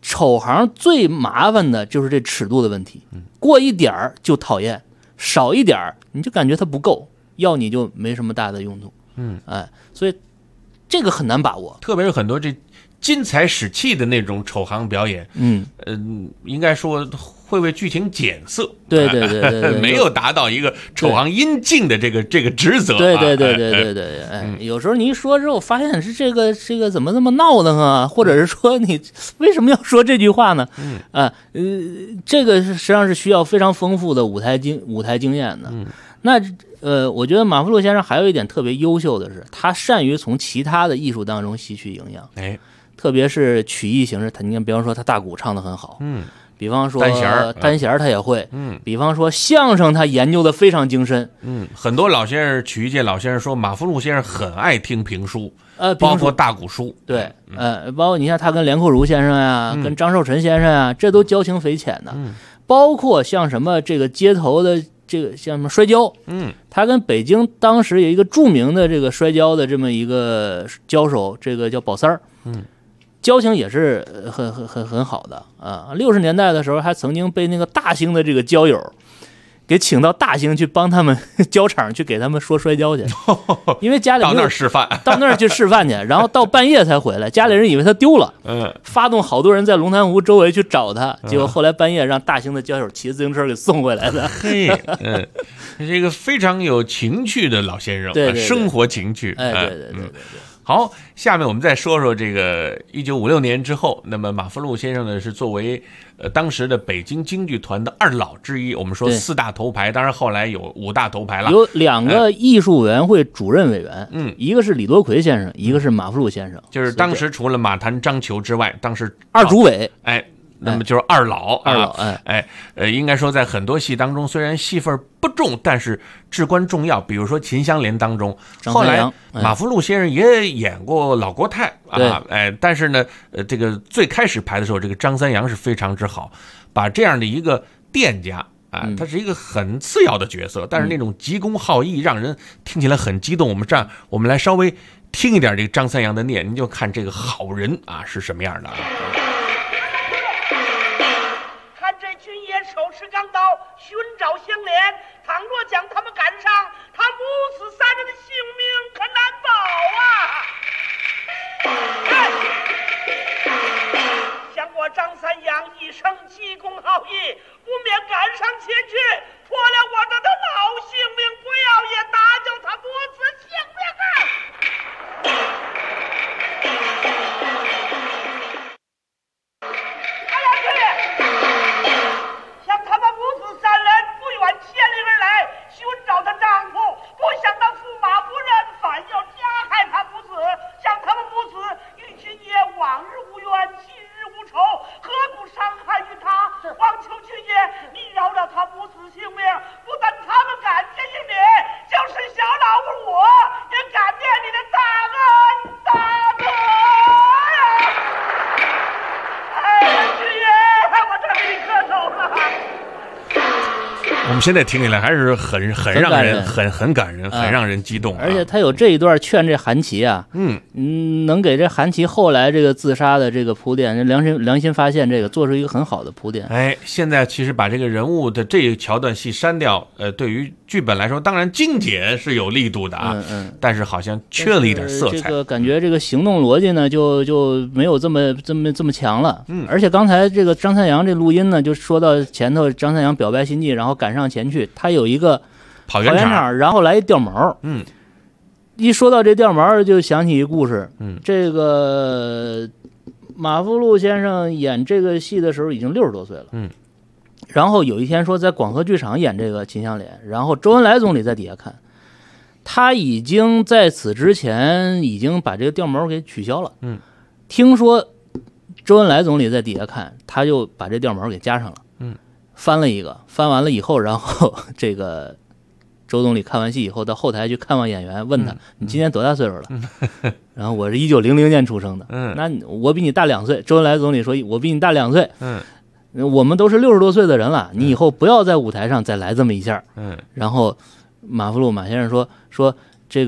丑行最麻烦的就是这尺度的问题，过一点儿就讨厌，少一点儿你就感觉它不够，要你就没什么大的用途。所以这个很难把握， 特别是很多这金彩使气的那种丑行表演，应该说会为剧情减色， 对， 没有达到一个丑行阴茎的这个职责。 对，有时候你一说之后，发现是这个怎么那么闹腾啊？或者是说你为什么要说这句话呢？这个实际上是需要非常丰富的舞台经验的。那我觉得马福禄先生还有一点特别优秀的是，他善于从其他的艺术当中吸取营养。特别是曲艺形式，你看，比方说他大鼓唱得很好，比方说单弦他也会，比方说相声他研究的非常精深， 很多老先生，曲艺界老先生说马福禄先生很爱听评书，包括大鼓书， 对，包括你看他跟连阔如先生呀，跟张寿臣先生呀，这都交情匪浅的，包括像什么这个街头的这个像什么摔跤，他跟北京当时有一个著名的这个摔跤的这么一个跤手，这个叫宝三儿，交情也是很好的啊。60年代的时候，还曾经被那个大兴的这个交友给请到大兴去帮他们交场去给他们说摔跤去，因为家里到那儿示范， 到那儿去示范去，然后到半夜才回来，家里人以为他丢了，发动好多人在龙潭湖周围去找他，结果后来半夜让大兴的交友骑自行车给送回来的。 嘿，这是一个非常有情趣的老先生， 对， 生活情趣， 对。 好，下面我们再说说这个1956年之后，那么马福禄先生呢是作为当时的北京京剧团的二老之一，我们说4大头牌，当然后来有5大头牌了， 有2个艺术委员会主任委员，一个是李多奎先生，一个是马福禄先生， 就是当时除了马谭、张裘之外，当时二主委， 那么就是二老，应该说在很多戏当中，虽然戏份不重，但是至关重要。比如说《秦香莲》当中，后来马福禄先生也演过老国泰啊，但是呢，这个最开始排的时候，这个张三阳是非常之好，把这样的一个店家啊，他是一个很次要的角色，但是那种急公好义，让人听起来很激动。我们来稍微听一点这个张三阳的念，您就看这个好人啊是什么样的。 手持钢刀寻找香莲，倘若将他们赶上，他母子3人的性命可难保啊！想我张三阳一生急公好义，不免赶上前去，破了我的老性命，不要也打救他母子性命啊！寻找她丈夫，不想到驸马夫人反要加害他母子，想他们母子与君爷往日无冤，今日无仇，何故伤害于他？望求君爷你饶了他母子性命，不但他们感谢于你，就是小老夫我也感念你的大恩大德呀！哎呀，君爷，我这给你磕头了。 我们现在听起来还是很让人很感人，很让人激动， 而且他有这一段劝这韩琦啊，能给这韩琦后来这个自杀的这个铺垫，良心发现这个做出一个很好的铺垫。 现在其实把这个人物的这一桥段戏删掉，对于剧本来说，当然精简是有力度的啊，但是好像缺了一点色彩。 这个感觉这个行动逻辑呢，就没有这么强了。而且刚才这个张三阳这录音呢，就说到前头，张三阳表白心迹，然后赶上前去，他有一个跑圆场， 然后来一掉毛。一说到这掉毛，就想起一故事。这个马福禄先生演这个戏的时候已经60多岁了。然后有一天说在广和剧场演这个《秦香莲》，然后周恩来总理在底下看，他已经在此之前已经把这个掉毛给取消了。听说周恩来总理在底下看，他就把这掉毛给加上了。翻了一个，翻完了以后，然后这个周总理看完戏以后到后台去看望演员，问他你今年多大岁数了？然后我是1900年出生的。那我比你大2岁。周恩来总理说我比你大2岁。我们都是60多岁的人了，你以后不要在舞台上再来这么一下。然后马福禄马先生说这个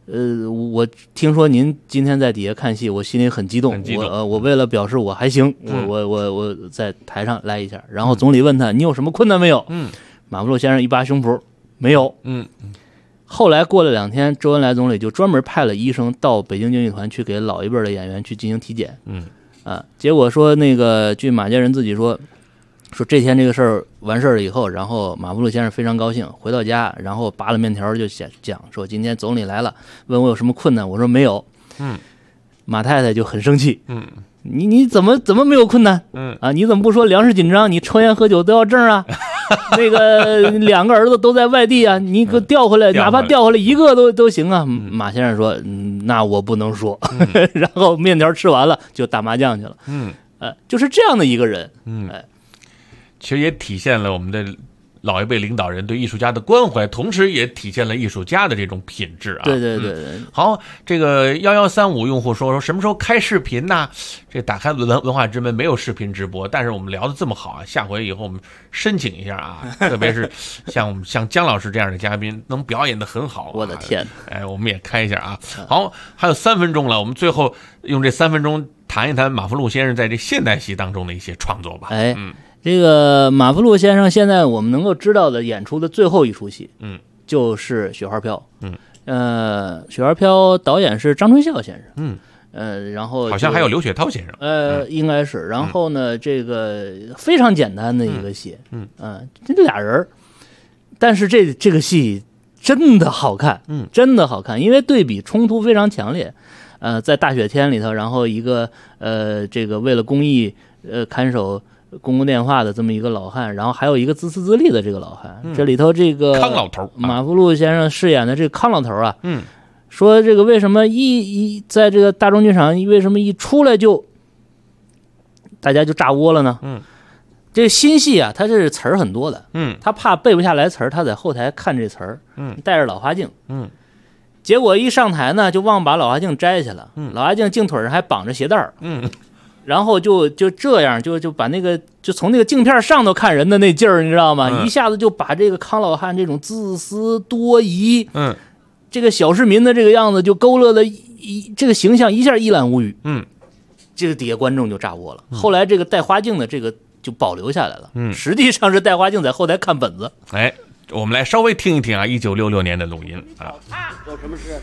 我听说您今天在底下看戏，我心里很激动。我为了表示我还行，我在台上来一下。然后总理问他你有什么困难没有？马福禄先生一扒胸脯，没有。后来过了2天，周恩来总理就专门派了医生到北京京剧团去给老一辈的演员去进行体检。结果说那个据马家人自己说这天这个事儿完事儿了以后，然后马福禄先生非常高兴，回到家，然后扒了面条就讲说今天总理来了，问我有什么困难，我说没有。马太太就很生气。你怎么没有困难？你怎么不说粮食紧张，你抽烟喝酒都要证啊？那个2个儿子都在外地啊，你给调回来，哪怕调回来1个都行啊。马先生说，那我不能说。然后面条吃完了就打麻将去了。就是这样的一个人。 其实也体现了我们的老一辈领导人对艺术家的关怀，同时也体现了艺术家的这种品质啊。 对。 好，这个1135用户说什么时候开视频呢？这打开文化之门没有视频直播，但是我们聊得这么好啊，下回以后我们申请一下啊，特别是像姜老师这样的嘉宾，能表演得很好。 我的天！ 我们也开一下啊。好，还有3分钟了，我们最后用这3分钟谈一谈马福禄先生在这现代戏当中的一些创作吧。 这个马福禄先生现在我们能够知道的演出的最后一出戏，就是《雪花飘》。雪花飘导演是张春孝先生。然后好像还有刘雪涛先生。 应该是。然后呢，这个非常简单的一个戏。这俩人，但是这个戏真的好看。真的好看，因为对比冲突非常强烈。在大雪天里头，然后一个这个为了公益看守公共电话的这么一个老汉，然后还有一个自私自利的这个老汉。这里头这个康老头， 马福禄先生饰演的这个康老头啊，说这个为什么在这个大众剧场为什么一出来就大家就炸窝了呢？这个新戏啊，他这词儿很多的。他怕背不下来词儿，他在后台看这词儿。戴着老花镜。结果一上台呢，就忘把老花镜摘下了。老花镜镜腿上还绑着鞋带儿。然后就这样就把那个就从那个镜片上头看人的那劲儿，你知道吗？一下子就把这个康老汉这种自私多疑，这个小市民的这个样子就勾勒的这个形象一下一览无余。这个底下观众就炸窝了。后来这个戴花镜的这个就保留下来了。实际上是戴花镜在后台看本子。 我们来稍微听一听啊，1966年的录音啊。 有什么事？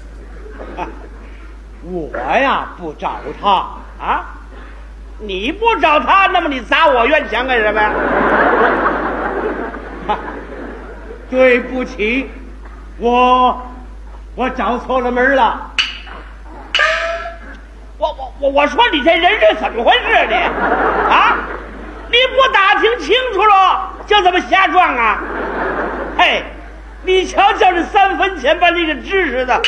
我呀不找他啊。你不找他，那么你砸我院墙干什么呀？对不起，我找错了门了。我说你这人是怎么回事你？啊？你不打听清楚了就这么瞎撞啊？嘿，你瞧瞧这3分钱把你给支持的。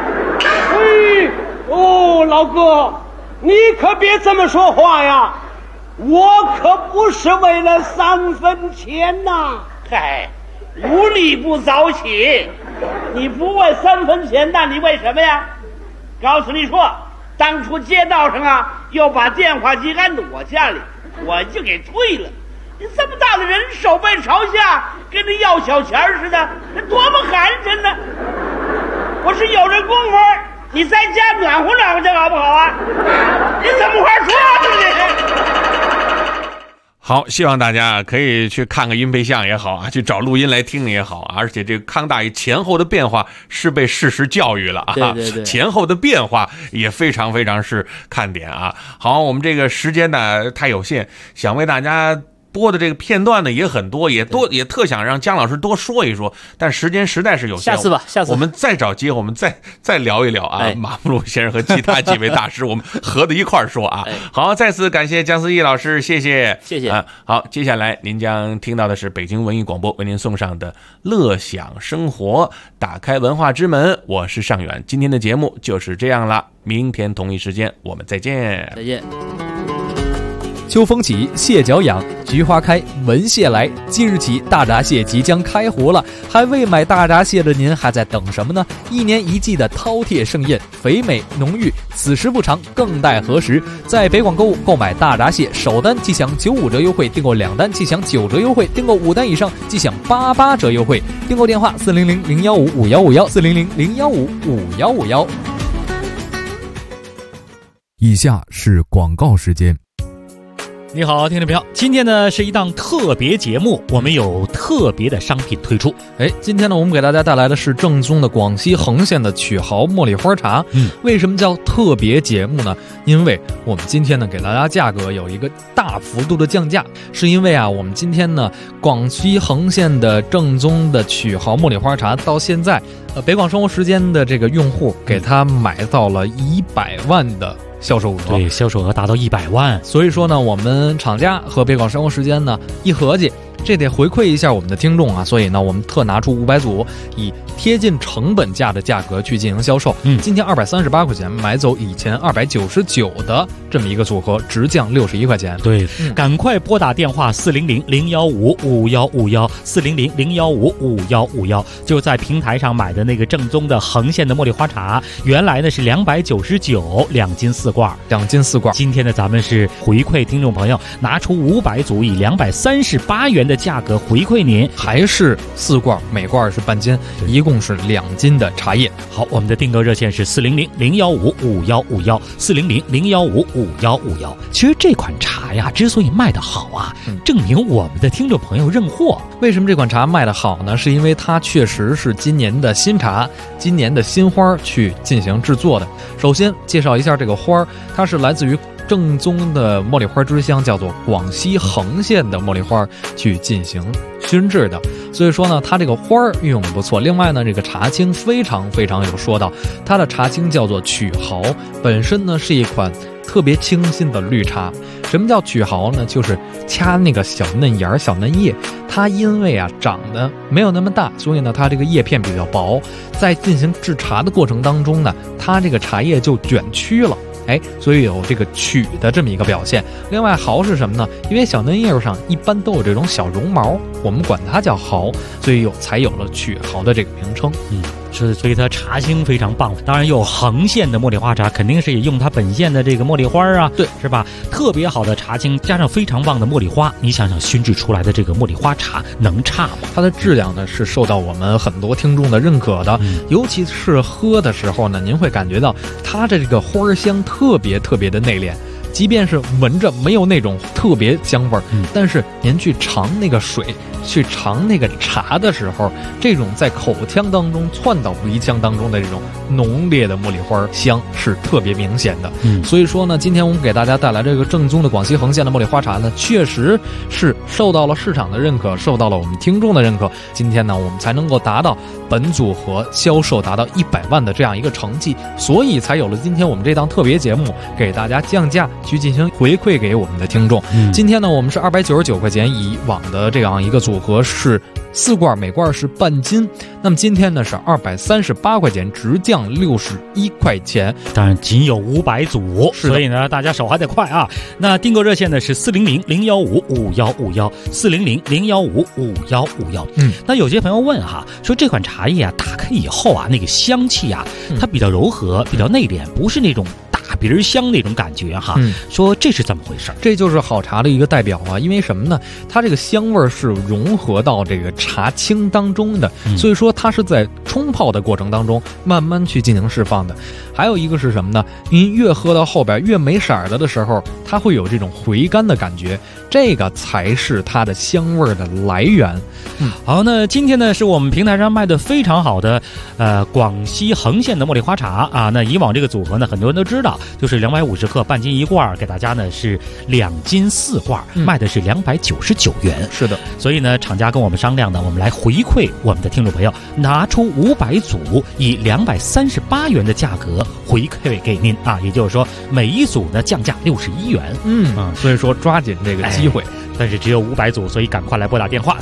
老哥。你可别这么说话呀，我可不是为了3分钱呐。无利不早起，你不为3分钱，那你为什么呀？告诉你说，当初街道上啊，又把电话机安到我家里，我就给退了。你这么大的人，手背朝下，跟那要小钱似的，那多么寒碜呢！我是有这功夫，你在家暖和暖和去好不好啊？你怎么话说呢？ 好，希望大家可以去看个音配像也好啊，去找录音来听也好啊。而且这个康大爷前后的变化是被事实教育了啊。 对， 前后的变化也非常非常是看点啊。好，我们这个时间呢太有限，想为大家播的这个片段呢也很多，也特想让姜老师多说一说，但时间实在是有限。 下次我们再找机会，我们再聊一聊啊。马福禄先生和其他几位大师，我们合在一块儿说啊。好，再次感谢姜思义老师，谢谢。好，接下来您将听到的是北京文艺广播为您送上的乐享生活，打开文化之门。我是尚远，今天的节目就是这样了，明天同一时间我们再见。 再见。 秋风起，蟹脚痒，菊花开，闻蟹来。即日起，大闸蟹即将开湖了，还未买大闸蟹的您还在等什么呢？一年一季的饕餮盛宴，肥美浓郁，此时不尝更待何时？在北广购物购买大闸蟹，首单即享95折优惠，订购2单即享9折优惠，订购5单以上即享88折优惠。订购电话400-015-5151，400-015-5151。 以下是广告时间。 你好，听众朋友，今天呢是一档特别节目，我们有特别的商品推出。 今天呢我们给大家带来的是正宗的广西横县的曲豪茉莉花茶。为什么叫特别节目呢？因为我们今天呢给大家价格有一个大幅度的降价，是因为我们今天呢广西横县的正宗的曲豪茉莉花茶到现在北广生活时间的这个用户给它买到了100万的销售额， 对，销售额达到100万。 所以说呢，我们厂家和北广生活时间呢一合计，这得回馈一下我们的听众啊，所以呢，我们特拿出500组，以贴近成本价的价格去进行销售。今天238块钱买走以前299的这么一个组合，直降61块钱。 对，赶快拨打电话400-015-5151，400-015-5151，就在平台上买的那个正宗的横县的茉莉花茶，原来呢是299，2斤4罐 ，2斤4罐。 今天呢，咱们是回馈听众朋友，拿出500组，以238元的价格回馈您， 还是4罐，每罐是半斤，一共是2斤的茶叶。 好，我们的订购热线是400-015-5151，400-015-5151。其实这款茶呀，之所以卖得好啊，证明我们的听众朋友认货。 为什么这款茶卖得好呢？是因为它确实是今年的新茶，今年的新花去进行制作的。首先介绍一下这个花，它是来自于正宗的茉莉花之乡，叫做广西横县的茉莉花去进行熏制的，所以说呢，它这个花运用的不错。另外呢，这个茶青非常有说道，它的茶青叫做曲豪，本身呢是一款特别清新的绿茶。什么叫曲豪呢？就是掐那个小嫩芽、小嫩叶，它因为长得没有那么大，所以呢，它这个叶片比较薄，在进行制茶的过程当中呢，它这个茶叶就卷曲了。所以有这个曲的这么一个表现。另外豪是什么呢？因为小嫩叶上一般都有这种小绒毛，我们管它叫豪，所以才有了曲豪的这个名称。 所以它茶青非常棒。当然有横县的茉莉花茶，肯定是也用它本县的这个茉莉花啊， 对， 是吧？特别好的茶青加上非常棒的茉莉花，你想想熏制出来的这个茉莉花茶能差吗？ 它的质量呢是受到我们很多听众的认可的，尤其是喝的时候呢，您会感觉到它的这个花香特别的内敛。即便是闻着没有那种特别香味儿，但是您去尝那个水，去尝那个茶的时候，这种在口腔当中窜到鼻腔当中的这种浓烈的茉莉花香是特别明显的。所以说呢，今天我们给大家带来这个正宗的广西横县的茉莉花茶呢，确实是受到了市场的认可，受到了我们听众的认可。今天呢，我们才能够达到本组合销售达到100万的这样一个成绩，所以才有了今天我们这档特别节目，给大家降价去进行回馈给我们的听众。今天呢，我们是299块钱，以往的这样一个组合是4罐，每罐是半斤。那么今天呢是238块钱，直降61块钱。 当然仅有500组，所以呢大家手还得快啊。那订购热线呢是400-015-5151，400-015-5151。那有些朋友问哈，说这款茶叶啊，打开以后啊，那个香气啊，它比较柔和，比较内敛，不是那种大鼻儿香那种感觉哈。说这是怎么回事？ 这就是好茶的一个代表啊。因为什么呢？它这个香味是融合到这个茶青当中的，所以说它是在冲泡的过程当中慢慢去进行释放的。还有一个是什么呢？您越喝到后边越没色儿的时候，它会有这种回甘的感觉，这个才是它的香味的来源。 好，那今天呢是我们平台上卖的非常好的广西横县的茉莉花茶啊。那以往这个组合呢，很多人都知道，就是250克半斤1罐，给大家呢是2斤4罐，卖的是299元。 是的， 所以呢，厂家跟我们商量呢，我们来回馈我们的听众朋友，拿出500组，以238元的价格回馈给您啊。也就是说，每一组呢降价61元。 所以说抓紧这个机会。 但是只有500组，所以赶快来拨打电话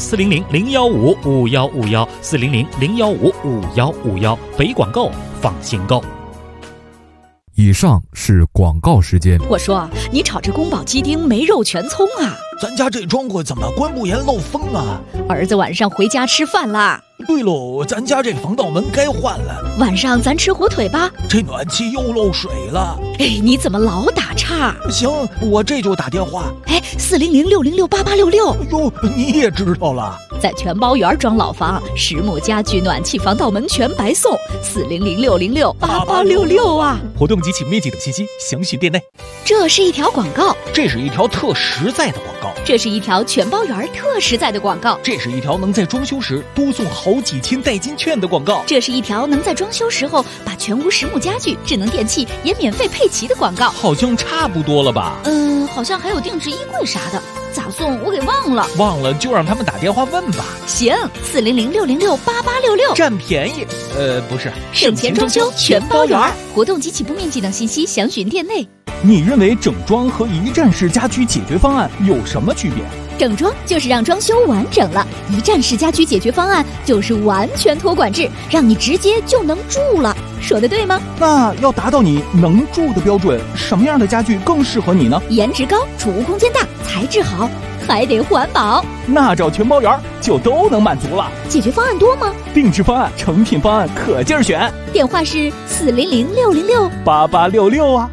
400-015-5151，400-015-5151，北广购放心购。 以上是广告时间。 我说，你炒这宫保鸡丁没肉全葱啊？ 咱家这窗户怎么关不严漏风啊？ 儿子晚上回家吃饭啦。 对喽，咱家这防盗门该换了。 晚上咱吃火腿吧。 这暖气又漏水了。 哎，你怎么老打岔？ 行，我这就打电话。 哎，400-606-8866。 哟，你也知道了。 在全包园装老房，实木家具、暖气、防盗门全白送。400-606-8866啊！ 活动及其面积等信息详询店内。 这是一条广告。 这是一条特实在的广告。 这是一条全包园特实在的广告。 这是一条能在装修时多送好几千代金券的广告。 这是一条能在装修时候把全屋实木家具、智能电器也免费配齐的广告。 好像差不多了吧？ 好像还有定制衣柜啥的，咋送我给忘了。 忘了就让他们打电话问吧。 行，400-606-8866， 占便宜。不是， 省钱装修全包园。活动及起步面积等信息详询店内。 你认为整装和一站式家居解决方案有什么区别？ 整装就是让装修完整了，一站式家居解决方案就是完全托管制，让你直接就能住了。说的对吗？ 那要达到你能住的标准，什么样的家具更适合你呢？ 颜值高，储物空间大，材质好，还得环保。 那找全包园就都能满足了。 解决方案多吗？ 定制方案、成品方案可劲儿选。 电话是400-606-8866啊。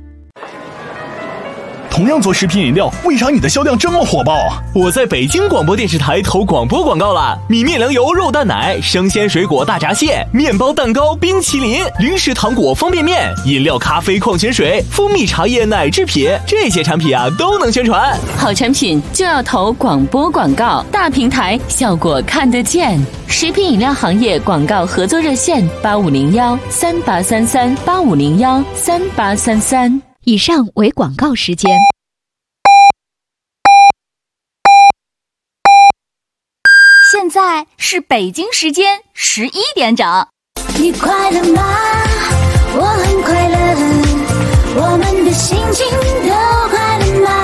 同样做食品饮料，为啥你的销量这么火爆？我在北京广播电视台投广播广告了，米面粮油肉蛋奶、生鲜水果大闸蟹、面包蛋糕、冰淇淋、零食糖果方便面、饮料咖啡矿泉水、蜂蜜茶叶奶制品，这些产品啊都能宣传。 好产品就要投广播广告，大平台效果看得见。食品饮料行业广告合作热线8501-3833-8501-3833。 以上为广告时间。 现在是北京时间11点整。 你快乐吗？我很快乐，我们的心情都快乐吗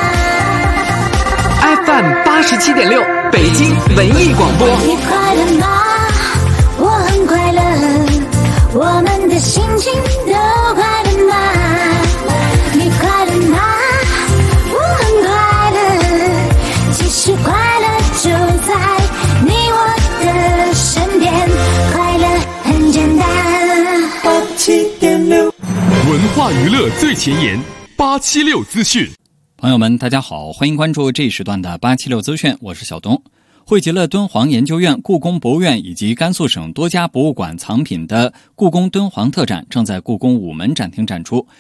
？FM 87.6，北京文艺广播。 你快乐吗？我很快乐，我们的心情都快乐吗？你快乐吗？我很快乐，其实快乐就在你我的身边，快乐很简单。87.6， 文化娱乐最前沿，876资讯。 朋友们，大家好，欢迎关注这一时段的876资讯，我是小东。汇集了敦煌研究院、故宫博物院以及甘肃省多家博物馆藏品的故宫敦煌特展正在故宫午门展厅展出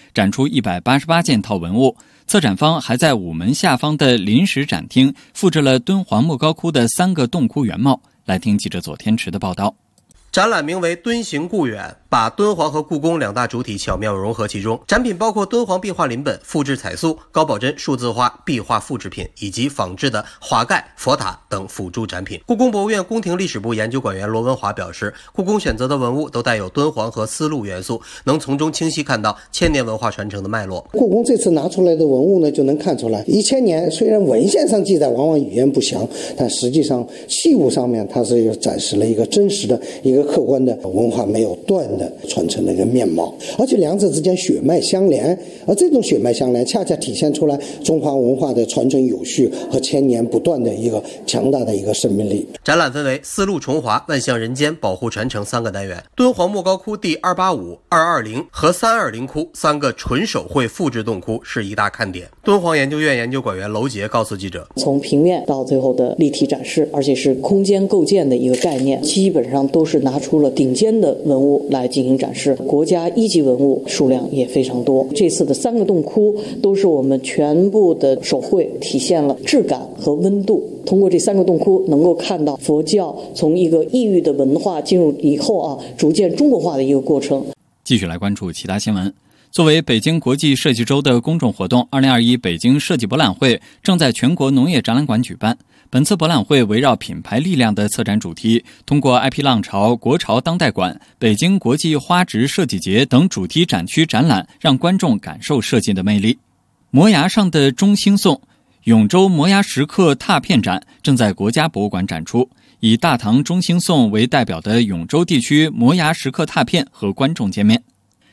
188件套文物。策展方还在午门下方的临时展厅复制了敦煌莫高窟的3个洞窟原貌。来听记者左天池的报道。 展览名为敦行故远，把敦煌和故宫两大主体巧妙融合其中。展品包括敦煌壁画临本、复制彩塑、高保真数字化壁画复制品以及仿制的华盖、佛塔等辅助展品。故宫博物院宫廷历史部研究馆员罗文华表示，故宫选择的文物都带有敦煌和丝路元素，能从中清晰看到千年文化传承的脉络。 故宫这次拿出来的文物呢，就能看出来1000年虽然文献上记载往往语言不详，但实际上器物上面它是展示了一个真实的一个客观的文化没有断的传承的一个面貌，而且两者之间血脉相连，而这种血脉相连恰恰体现出来中华文化的传承有序和千年不断的一个强大的一个生命力。 展览分为丝路重华、万象人间、保护传承3个单元。敦煌莫高窟第285、220和320窟3个纯手绘复制洞窟是一大看点。敦煌研究院研究馆员娄杰告诉记者， 从平面到最后的立体展示，而且是空间构建的一个概念，基本上都是拿出了顶尖的文物来进行展示，国家1级文物数量也非常多。这次的3个洞窟都是我们全部的手绘，体现了质感和温度。通过这3个洞窟，能够看到佛教从一个异域的文化进入以后逐渐中国化的一个过程。 继续来关注其他新闻。作为北京国际设计周的公众活动，2021北京设计博览会正在全国农业展览馆举办。本次博览会围绕品牌力量的策展主题，通过 IP 浪潮、国潮当代馆、北京国际花植设计节等主题展区展览，让观众感受设计的魅力。摩崖上的钟兴颂永州摩崖石刻拓片展正在国家博物馆展出，以大唐钟兴颂为代表的永州地区摩崖石刻拓片和观众见面。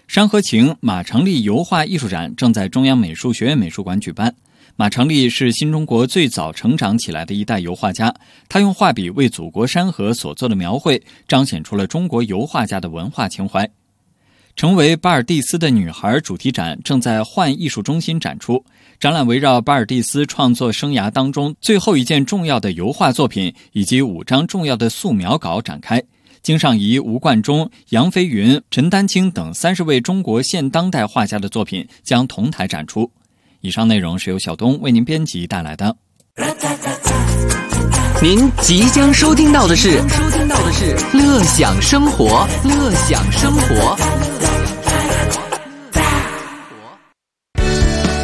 山河情马长历油画艺术展正在中央美术学院美术馆举办。马长历是新中国最早成长起来的一代油画家，他用画笔为祖国山河所做的描绘，彰显出了中国油画家的文化情怀。成为巴尔蒂斯的女孩主题展正在幻艺术中心展出，展览围绕巴尔蒂斯创作生涯当中最后一件重要的油画作品以及5张重要的素描稿展开。经上仪、吴冠中、杨飞云、陈丹青等30位中国现当代画家的作品将同台展出。以上内容是由小东为您编辑带来的。 您即将收听到的是乐享生活，乐享生活。